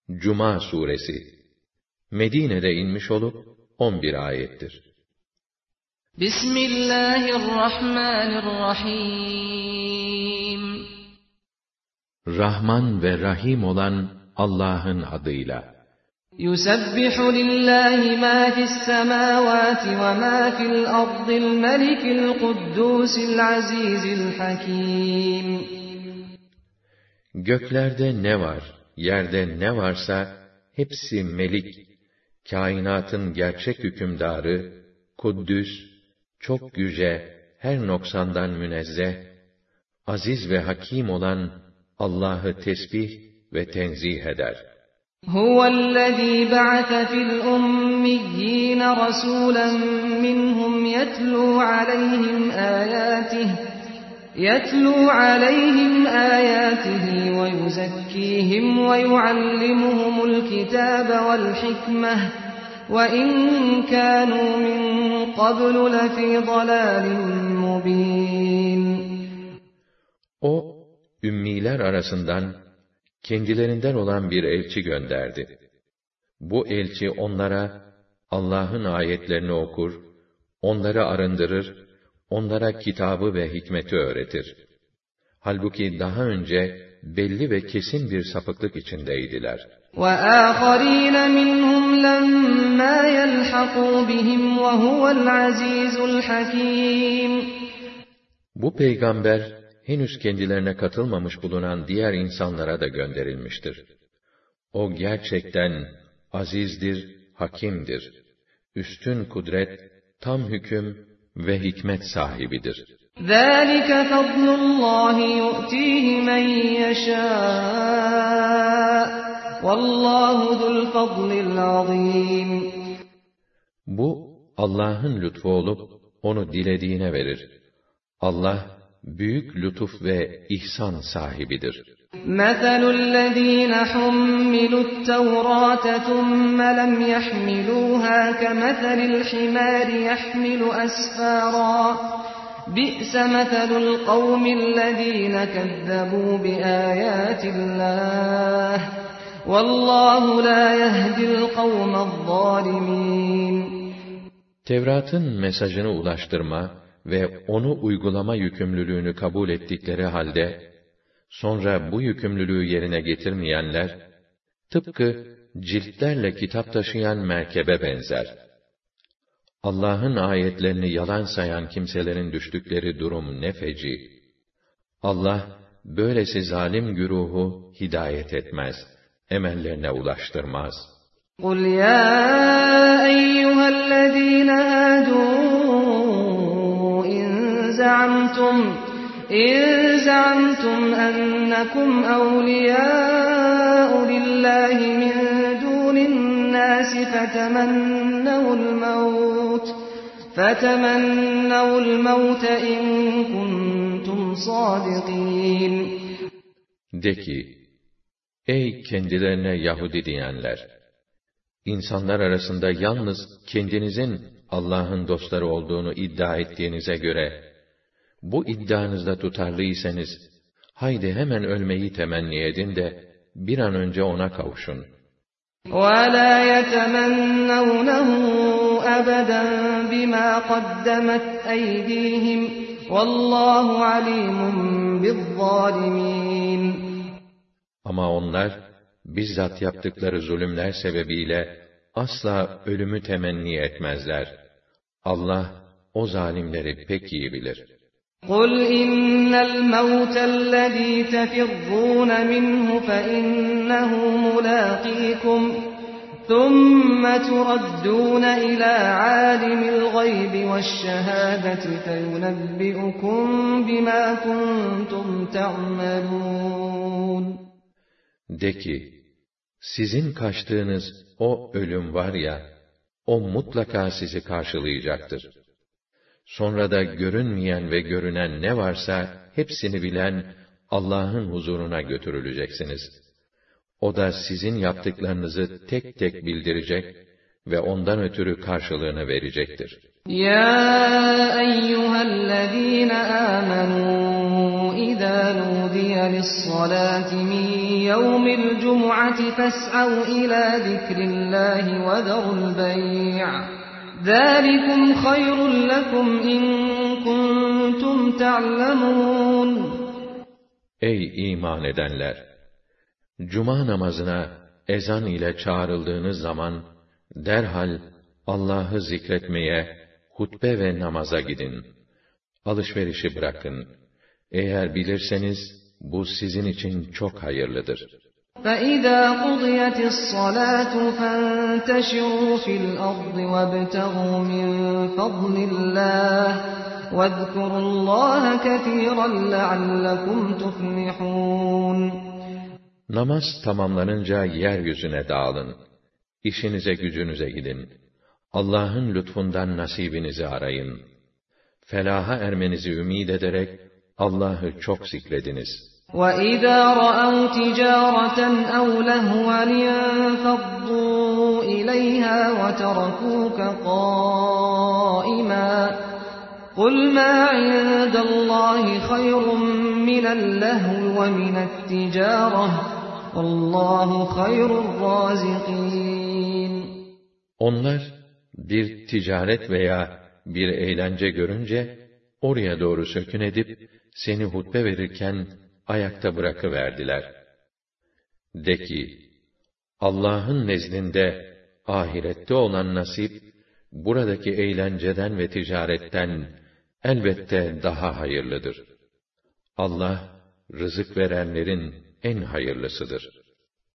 Cuma suresi. Medine'de inmiş olup 11 ayettir. Bismillahirrahmanirrahim. Rahman ve Rahim olan Allah'ın adıyla. Yusebbihu lillahi ma fis semavati ve ma fil ardil melikil kuddusil azizil hakim. Göklerde ne var, yerde ne varsa hepsi melik, kainatın gerçek hükümdarı, kuddüs, çok yüce, her noksandan münezzeh, aziz ve hakim olan Allah'ı tesbih ve tenzih eder. Huvellezî ba'ase fil ummiyyîne rasûlen minhum yetlû aleyhim âyâtihi ve yuzekkîhim ve yuallimuhumul kitâbe vel hikmeh ve in kânû min qablu lefî dalâlin mubîn. O, ümmiler arasından, kendilerinden olan bir elçi gönderdi. Bu elçi onlara, Allah'ın ayetlerini okur, onları arındırır, onlara kitabı ve hikmeti öğretir. Halbuki daha önce, belli ve kesin bir sapıklık içindeydiler. وَآخَرِينَ مِنْهُمْ لَمَّا يَلْحَقُوا بِهِمْ وَهُوَ الْعَزِيزُ الْحَكِيمُ. Bu peygamber, henüz kendilerine katılmamış bulunan diğer insanlara da gönderilmiştir. O gerçekten azizdir, hakimdir. Üstün kudret, tam hüküm ve hikmet sahibidir. ذَٰلِكَ فَضْلُ اللّٰهِ يُؤْتِيهِ مَنْ يَشَاءُ وَاللّٰهُ ذُو الْفَضْلِ الْعَظِيمِ. Bu, Allah'ın lütfu olup, onu dilediğine verir. Allah, büyük lütuf ve ihsan sahibidir. مَثَلُ الَّذ۪ينَ حُمِّلُوا التَّوْرَاةَ ثُمَّ لَمْ يَحْمِلُوهَا كَمَثَلِ الْحِمَارِ يَحْمِلُ أَسْفَارًا بِئْسَ مَثَلُ الْقَوْمِ الَّذ۪ينَ كَذَّبُوا بِآيَاتِ اللّٰهِ وَاللّٰهُ لَا يَهْدِي الْقَوْمَ الظَّالِمِينَ. Tevrat'ın mesajını ulaştırma ve onu uygulama yükümlülüğünü kabul ettikleri halde, sonra bu yükümlülüğü yerine getirmeyenler, tıpkı ciltlerle kitap taşıyan merkebe benzer. Allah'ın ayetlerini yalan sayan kimselerin düştükleri durum ne feci! Allah, böylesi zalim güruhu hidayet etmez, emellerine ulaştırmaz. قُلْ يَا أَيُّهَا الَّذ۪ينَ هَادُوا إِنْ زَعَمْتُمْ أَنَّكُمْ أَوْلِيَاءُ لِلَّهِ مِنْ دُونِ النَّاسِ فَتَمَنَّوُا الْمَوْتَ إِنْ كُنْتُمْ صَادِقِينَ. De ki, ey kendilerine Yahudi diyenler! İnsanlar arasında yalnız kendinizin Allah'ın dostları olduğunu iddia ettiğinize göre, bu iddianızda tutarlıysanız, haydi hemen ölmeyi temenni edin de, bir an önce ona kavuşun. وَلَا يَتَمَنَّوْنَهُ أَبَدًا بِمَا قَدَّمَتْ أَيْدِيهِمْ وَاللّٰهُ عَلِيمٌ بِالظَّالِمِينَ. Ama onlar, bizzat yaptıkları zulümler sebebiyle, asla ölümü temenni etmezler. Allah, o zalimleri pek iyi bilir. قُلْ إِنَّ الْمَوْتَ الَّذ۪ي تَفِرُّونَ مِنْهُ فَإِنَّهُ مُلَاقِيكُمْ ثُمَّ تُرَدُّونَ إِلَى عَالِمِ الْغَيْبِ وَالشَّهَادَةِ فَيُنَبِّئُكُم بِمَا كُنتُمْ تَعْمَلُونَ. De ki, sizin kaçtığınız o ölüm var ya, o mutlaka sizi karşılayacaktır. Sonra da görünmeyen ve görünen ne varsa, hepsini bilen Allah'ın huzuruna götürüleceksiniz. O da sizin yaptıklarınızı tek tek bildirecek ve ondan ötürü karşılığını verecektir. Ya eyyühellezîne âmenû إِذَا نُودِيَ لِلصَّلَاةِ مِنْ يَوْمِ الْجُمُعَةِ فَاسْعَوْا إِلَى ذِكْرِ اللَّهِ وَذَرُوا الْبَيْعَ ذَلِكُمْ خَيْرٌ لَكُمْ إِنْ كُنْتُمْ تَعْلَمُونَ. Ey iman edenler! Cuma namazına ezan ile çağrıldığınız zaman, derhal Allah'ı zikretmeye, hutbe ve namaza gidin. Alışverişi bırakın. Eğer bilirseniz, bu sizin için çok hayırlıdır. فَإِذَا قُضِيَتِ الصَّلَاةُ فَانْتَشِرُوا فِي الْأَرْضِ وَابْتَغُوا مِنْ فَضْلِ اللَّهِ وَاذْكُرُوا اللَّهَ كَثِيرًا لَعَلَّكُمْ تُفْلِحُونَ. Namaz tamamlanınca yeryüzüne dağılın. İşinize gücünüze gidin. Allah'ın lütfundan nasibinizi arayın. Felaha ermenizi ümid ederek Allah'ı çok zikrediniz. وَإِذَا رَأَوْا تِجَارَةً أَوْ لَهْوًا انفَضُّوا إِلَيْهَا وَتَرَكُوكَ قَائِمًا قُلْ مَا عِندَ اللَّهِ خَيْرٌ مِنَ اللَّهْوِ وَمِنَ التِّجَارَةِ وَاللَّهُ خَيْرُ الرَّازِقِينَ. Onlar bir ticaret veya bir eğlence görünce oraya doğru sökün edip seni hutbe verirken ayakta bırakıverdiler. De ki, Allah'ın nezdinde ahirette olan nasip, buradaki eğlenceden ve ticaretten elbette daha hayırlıdır. Allah, rızık verenlerin en hayırlısıdır.